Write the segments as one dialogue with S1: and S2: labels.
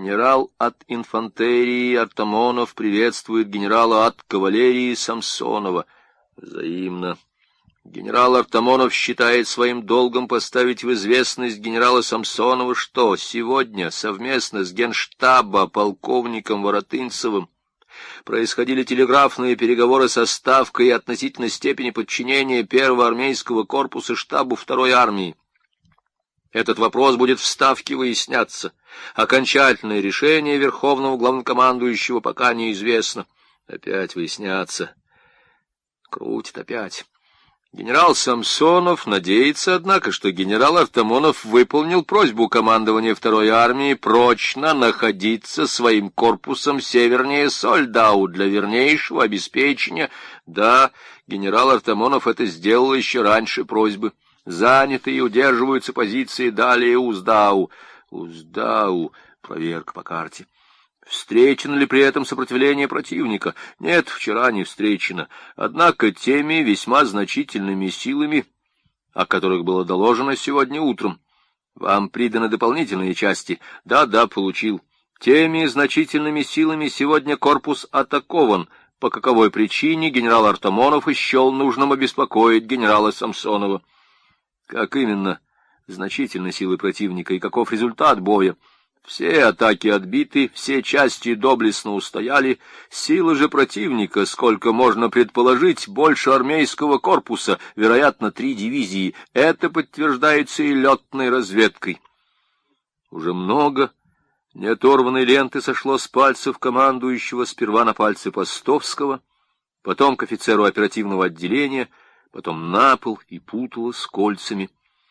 S1: Генерал от инфантерии Артамонов приветствует генерала от кавалерии Самсонова. Взаимно. Генерал Артамонов считает своим долгом поставить в известность генерала Самсонова, что сегодня совместно с генштаба полковником Воротынцевым происходили телеграфные переговоры со Ставкой относительно степени подчинения первого армейского корпуса штабу второй армии. Этот вопрос будет в Ставке выясняться. Окончательное решение верховного главнокомандующего пока неизвестно. Опять выясняться. Крутит опять. Генерал Самсонов надеется, однако, что генерал Артамонов выполнил просьбу командования второй армии прочно находиться своим корпусом севернее Сольдау для вернейшего обеспечения. Да, генерал Артамонов это сделал еще раньше просьбы. Заняты и удерживаются позиции далее Уздау. Уздау. Проверка по карте. Встречено ли при этом сопротивление противника? Нет, вчера не встречено. Однако теми весьма значительными силами, о которых было доложено сегодня утром. Вам приданы дополнительные части? Да, получил. Теми значительными силами сегодня корпус атакован. По каковой причине генерал Артамонов счел нужным обеспокоить генерала Самсонова? Как именно значительны силы противника и каков результат боя? Все атаки отбиты, все части доблестно устояли, силы же противника, сколько можно предположить, больше армейского корпуса, вероятно, 3 дивизии. Это подтверждается и летной разведкой. Уже много неоторванной ленты сошло с пальцев командующего сперва на пальцы Постовского, потом к офицеру оперативного отделения, потом на пол и путалось кольцами.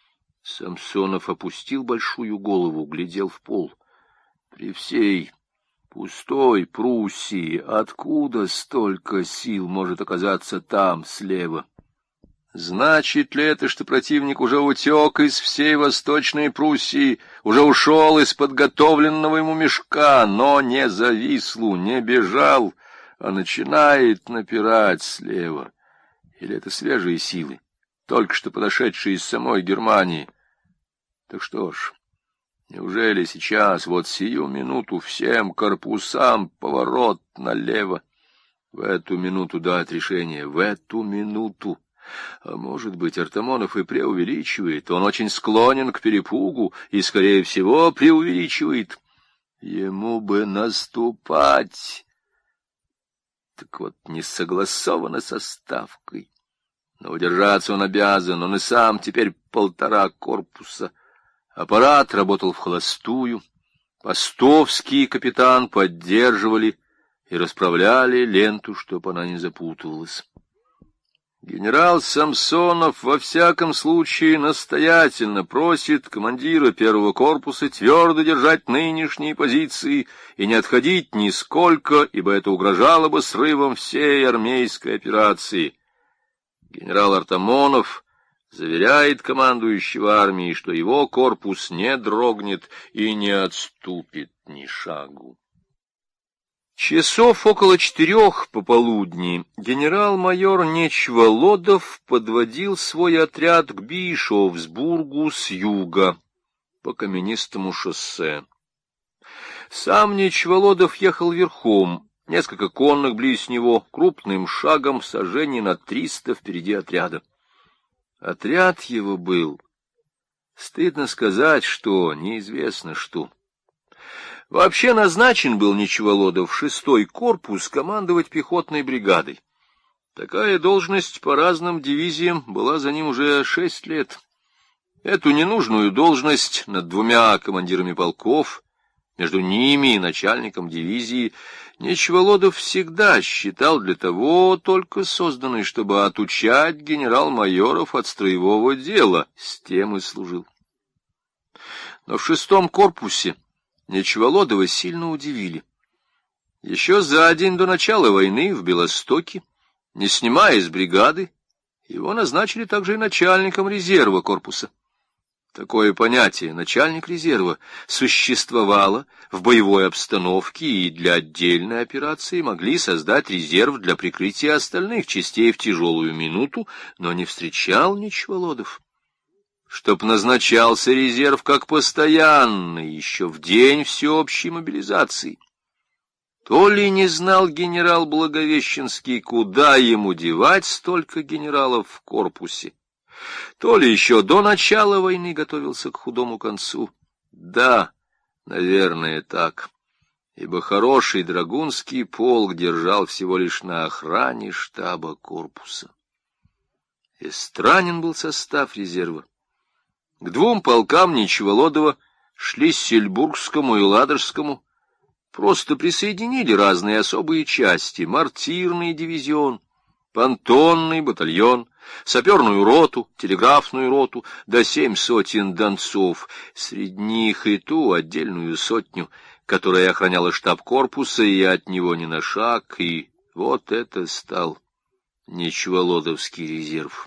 S1: Самсонов опустил большую голову, глядел в пол. При всей пустой Пруссии откуда столько сил может оказаться там, слева? Значит ли это, что противник уже утек из всей Восточной Пруссии, уже ушел из подготовленного ему мешка, но не за Вислу, не бежал, а начинает напирать слева? Или это свежие силы, только что подошедшие из самой Германии? Так что ж, неужели сейчас, вот сию минуту, всем корпусам поворот налево? В эту минуту дать решение, в эту минуту. А может быть, Артамонов и преувеличивает, он очень склонен к перепугу и, скорее всего, преувеличивает. Ему бы наступать. Так вот, не согласовано со Ставкой. Но удержаться он обязан, он и сам теперь 1,5 корпуса. Аппарат работал вхолостую. Постовский и капитан поддерживали и расправляли ленту, чтоб она не запутывалась. Генерал Самсонов во всяком случае настоятельно просит командира первого корпуса твердо держать нынешние позиции и не отходить нисколько, ибо это угрожало бы срывом всей армейской операции. Генерал Артамонов заверяет командующего армией, что его корпус не дрогнет и не отступит ни шагу. Часов около 4 пополудни генерал-майор Нечволодов подводил свой отряд к Бишофсбургу с юга по каменистому шоссе. Сам Нечволодов ехал верхом, несколько конных близ него, крупным шагом саженей на 300 впереди отряда. Отряд его был, стыдно сказать, что, неизвестно что. Вообще назначен был Нечволодов 6-й корпус командовать пехотной бригадой. Такая должность по разным дивизиям была за ним уже 6 лет. Эту ненужную должность над 2 командирами полков, между ними и начальником дивизии, Нечволодов всегда считал для того только созданной, чтобы отучать генерал-майоров от строевого дела, с тем и служил. Но в 6-м корпусе Нечволодова сильно удивили. Еще за день до начала войны в Белостоке, не снимая из бригады, его назначили также и начальником резерва корпуса. Такое понятие «начальник резерва» существовало в боевой обстановке, и для отдельной операции могли создать резерв для прикрытия остальных частей в тяжелую минуту, но не встречал Нечволодов. чтоб назначался резерв как постоянный еще в день всеобщей мобилизации. То ли не знал генерал Благовещенский, куда ему девать столько генералов в корпусе, то ли еще до начала войны готовился к худому концу. Да, наверное, так, ибо хороший драгунский полк держал всего лишь на охране штаба корпуса. И странен был состав резерва. К двум полкам Нечеволодова, Шлиссельбургскому и Ладожскому, просто присоединили разные особые части: мортирный дивизион, понтонный батальон, саперную роту, телеграфную роту, до 7 сотен донцов, среди них и ту отдельную сотню, которая охраняла штаб корпуса и от него ни на шаг, и вот это стал Нечеволодовский резерв.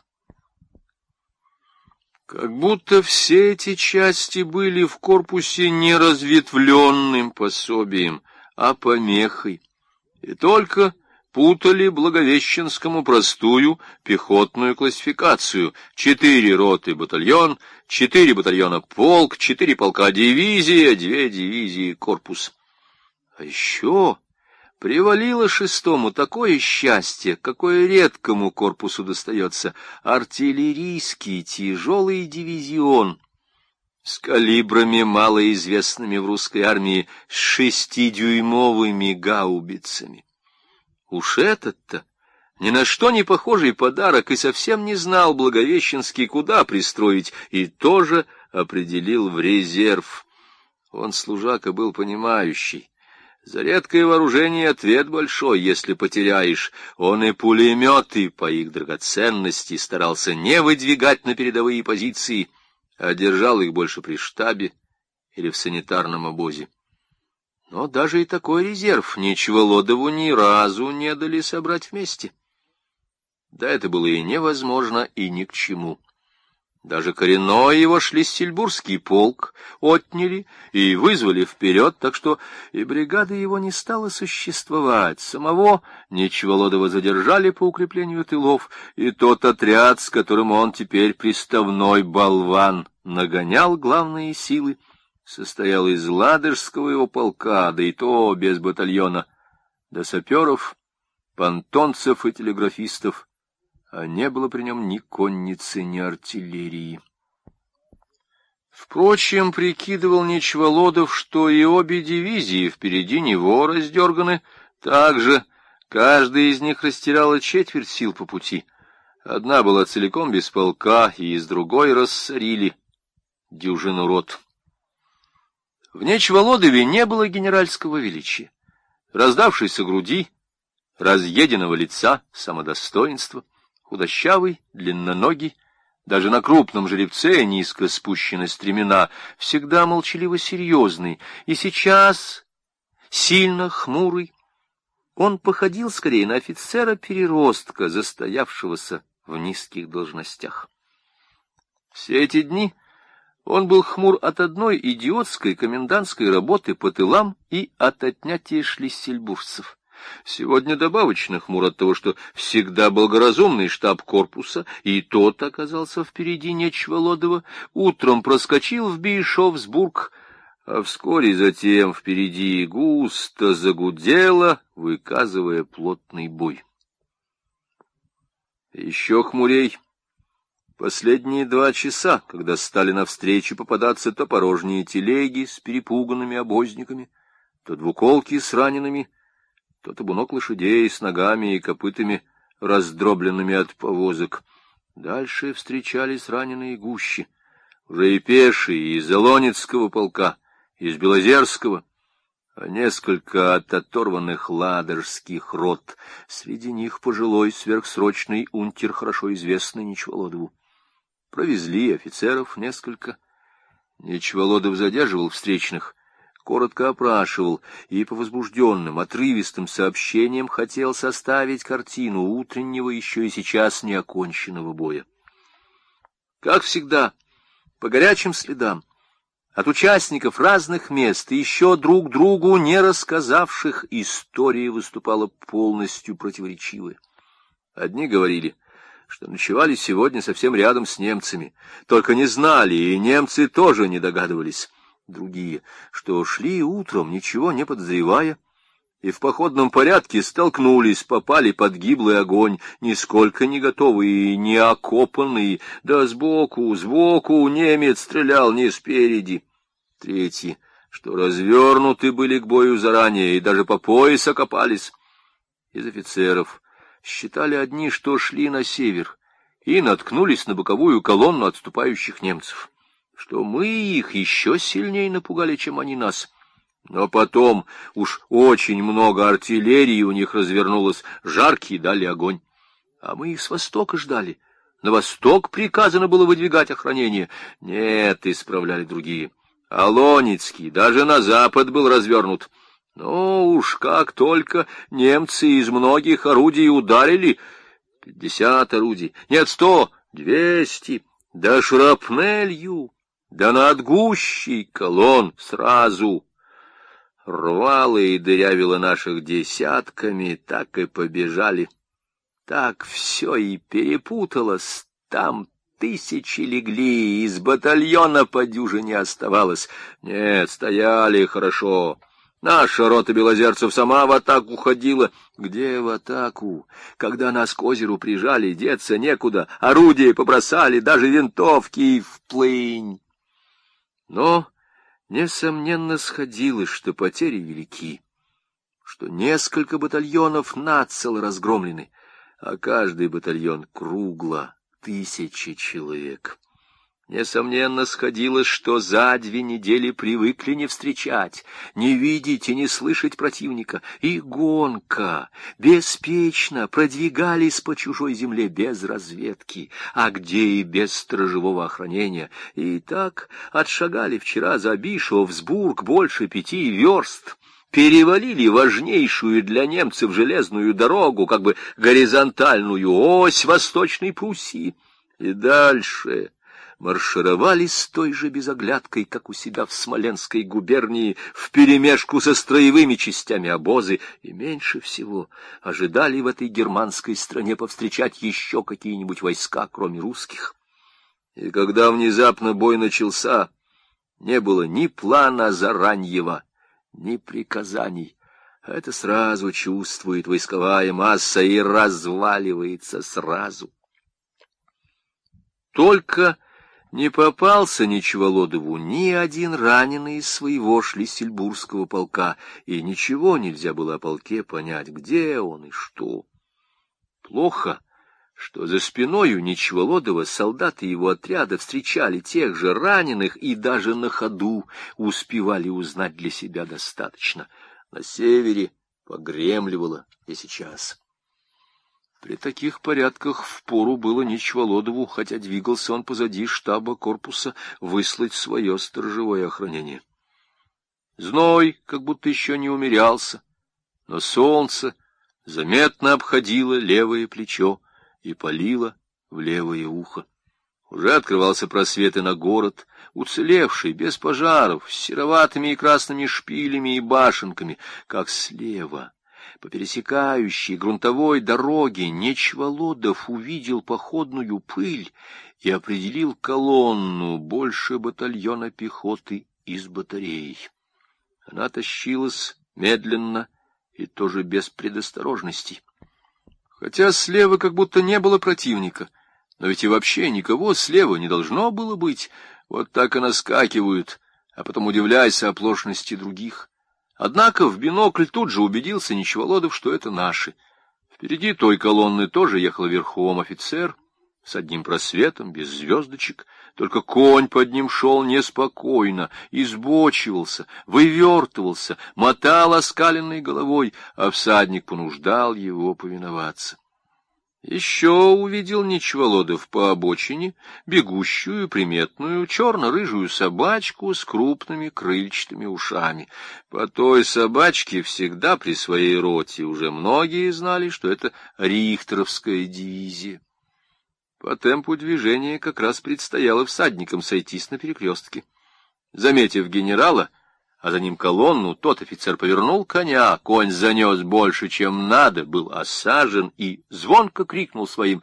S1: Как будто все эти части были в корпусе не разветвленным пособием, а помехой, и только путали Благовещенскому простую пехотную классификацию: 4 роты батальон, 4 батальона полк, 4 полка дивизия, 2 дивизии корпус. А еще привалило шестому такое счастье, какое редкому корпусу достается: артиллерийский тяжелый дивизион с калибрами, малоизвестными в русской армии, с 6-дюймовыми гаубицами. Уж этот-то ни на что не похожий подарок и совсем не знал Благовещенский, куда пристроить, и тоже определил в резерв. Он, служака, был понимающий. За редкое вооружение ответ большой, если потеряешь. Он и пулеметы по их драгоценности старался не выдвигать на передовые позиции, а держал их больше при штабе или в санитарном обозе. Но даже и такой резерв Нечеволодову ни разу не дали собрать вместе. Да это было и невозможно, и ни к чему. Даже коренной его Шлиссельбургский полк отняли и вызвали вперед, так что и бригада его не стала существовать. Самого Нечеволодова задержали по укреплению тылов, и тот отряд, с которым он теперь приставной болван нагонял главные силы, состоял из Ладожского его полка, да и то без батальона, до саперов, понтонцев и телеграфистов, а не было при нем ни конницы, ни артиллерии. Впрочем, прикидывал Нечеволодов, что и обе дивизии впереди него раздерганы так же. Каждая из них растеряла четверть сил по пути. Одна была целиком без полка, и из другой рассорили дюжину рот. В Нечеволодове не было генеральского величия, раздавшейся груди, разъеденного лица, самодостоинства. Худощавый, длинноногий, даже на крупном жеребце низко спущены стремена, всегда молчаливо серьезный, и сейчас сильно хмурый. Он походил скорее на офицера-переростка, застоявшегося в низких должностях. Все эти дни он был хмур от одной идиотской комендантской работы по тылам и от отнятия шлиссельбуржцев. Сегодня добавочно хмур от того, что всегда благоразумный штаб корпуса, и тот оказался впереди Нечеволодова, утром проскочил в Бишофсбург, а вскоре затем впереди густо загудело, выказывая плотный бой. Еще хмурей последние 2 часа, когда стали навстречу попадаться то порожние телеги с перепуганными обозниками, то двуколки с ранеными, то табунок лошадей с ногами и копытами, раздробленными от повозок. Дальше встречались раненые гуще, уже и пешие из Илонецкого полка, из Белозерского, а несколько от оторванных ладожских рот. Среди них пожилой сверхсрочный унтер, хорошо известный Нечеволодову. Провезли офицеров несколько. Нечеволодов задерживал встречных, коротко опрашивал и по возбужденным, отрывистым сообщениям хотел составить картину утреннего, еще и сейчас не оконченного боя. Как всегда, по горячим следам, от участников разных мест и еще друг другу не рассказавших, история выступала полностью противоречивой. Одни говорили: что ночевали сегодня совсем рядом с немцами, только не знали, и немцы тоже не догадывались. Другие, что шли утром, ничего не подозревая, и в походном порядке столкнулись, попали под гиблый огонь, нисколько не готовые и не окопанные, да сбоку немец стрелял, не спереди. Третьи, что развернуты были к бою заранее и даже по пояс окопались. Из офицеров считали одни, что шли на север, и наткнулись на боковую колонну отступающих немцев, что мы их еще сильнее напугали, чем они нас. Но потом уж очень много артиллерии у них развернулось, жаркие дали огонь. А мы их с востока ждали. На восток приказано было выдвигать охранение. Нет, исправляли другие. Алоницкий даже на запад был развернут. Ну уж как только немцы из многих орудий ударили, 50 орудий, нет, 100, 200, да шрапнелью, да над гущей колонн сразу рвало и дырявило наших десятками, так и побежали. Так все и перепуталось, там тысячи легли, из батальона по дюжине оставалось. Нет, стояли хорошо. Наша рота белозерцев сама в атаку ходила. Где в атаку? Когда нас к озеру прижали, деться некуда, орудия побросали, даже винтовки и вплынь. Но несомненно сходилось, что потери велики, что несколько батальонов нацело разгромлены, а каждый батальон кругло 1000 человек. Несомненно сходилось, что за 2 недели привыкли не встречать, не видеть и не слышать противника, и гонка, беспечно продвигались по чужой земле без разведки, а где и без сторожевого охранения. И так отшагали вчера за Бишофсбург больше 5 верст, перевалили важнейшую для немцев железную дорогу, как бы горизонтальную ось Восточной Пруссии, и дальше маршировали с той же безоглядкой, как у себя в Смоленской губернии, вперемешку со строевыми частями обозы, и меньше всего ожидали в этой германской стране повстречать еще какие-нибудь войска, кроме русских. И когда внезапно бой начался, не было ни плана зараннего, ни приказаний. Это сразу чувствует войсковая масса и разваливается сразу. Только не попался Нечеволодову ни один раненый из своего Шлиссельбургского полка, и ничего нельзя было о полке понять, где он и что. Плохо, что за спиною Нечеволодова солдаты его отряда встречали тех же раненых и даже на ходу успевали узнать для себя достаточно. На севере погремливало и сейчас. При таких порядках впору было Нечеволодову, хотя двигался он позади штаба корпуса, выслать свое сторожевое охранение. Зной как будто еще не умерялся, но солнце заметно обходило левое плечо и палило в левое ухо. Уже открывался просвет и на город, уцелевший, без пожаров, с сероватыми и красными шпилями и башенками, как слева. По пересекающей грунтовой дороге Нечеволодов увидел походную пыль и определил колонну больше батальона пехоты из батарей. Она тащилась медленно и тоже без предосторожностей. Хотя слева как будто не было противника, но ведь и вообще никого слева не должно было быть. Вот так и наскакивают, а потом удивляйся оплошности других. Однако в бинокль тут же убедился Нечеволодов, что это наши. Впереди той колонны тоже ехал верхом офицер, с одним просветом, без звездочек, только конь под ним шел неспокойно, избочивался, вывертывался, мотал оскаленной головой, а всадник понуждал его повиноваться. Еще увидел Нечеволодов по обочине бегущую, приметную, черно-рыжую собачку с крупными крыльчатыми ушами. По той собачке всегда при своей роте уже многие знали, что это Рихтеровская дивизия. По темпу движения как раз предстояло всадникам сойтись на перекрестке. Заметив генерала, а за ним колонну, тот офицер повернул коня, конь занес больше, чем надо, был осажен и звонко крикнул своим: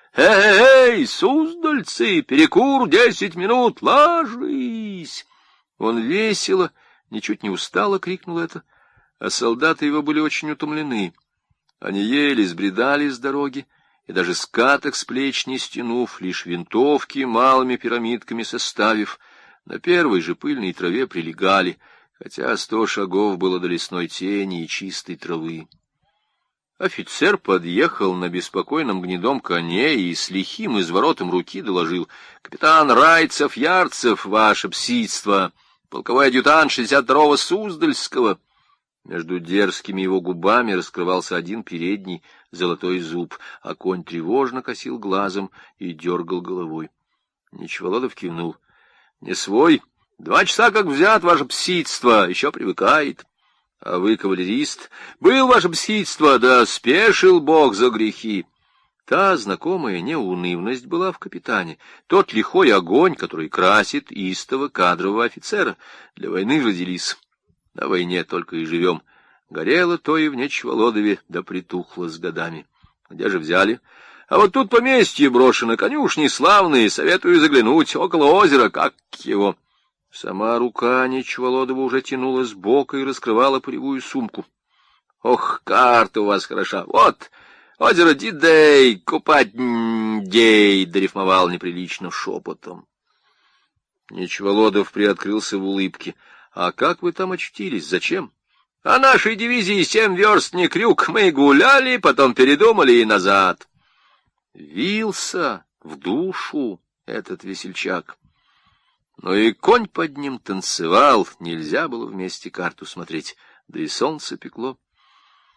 S1: «Эй, суздальцы, перекур 10 минут, ложись!» Он весело, ничуть не устало крикнул это, а солдаты его были очень утомлены. Они еле сбредали с дороги, и даже скаток с плеч не стянув, лишь винтовки малыми пирамидками составив, на первой же пыльной траве прилегали, хотя 100 шагов было до лесной тени и чистой травы. Офицер подъехал на беспокойном гнедом коне и с лихим изворотом руки доложил: «Капитан Райцев-Ярцев, ваше пситство, полковой адъютант 62-го Суздальского». Между дерзкими его губами раскрывался один передний золотой зуб, а конь тревожно косил глазом и дергал головой. Нечволодов кивнул. — Не свой. 2 часа как взят, ваше пситство, еще привыкает. — А вы кавалерист? — Был, ваше пситство, да спешил Бог за грехи. Та знакомая неунывность была в капитане, тот лихой огонь, который красит истого кадрового офицера. Для войны родились. На войне только и живем. Горело то и в Нечволодове, да притухло с годами. Где же взяли? А вот тут поместье брошено, конюшни славные, советую заглянуть, около озера, как его. Сама рука Нечволодова уже тянула сбоку и раскрывала полевую сумку. Ох, карта у вас хороша. Вот, озеро Дидей, купать дей, дорифмовал неприлично шепотом. Нечволодов приоткрылся в улыбке. А как вы там очутились? Зачем? А нашей дивизии 7 верст не крюк. Мы гуляли, потом передумали и назад. Вился в душу этот весельчак. Но и конь под ним танцевал, нельзя было вместе карту смотреть, да и солнце пекло.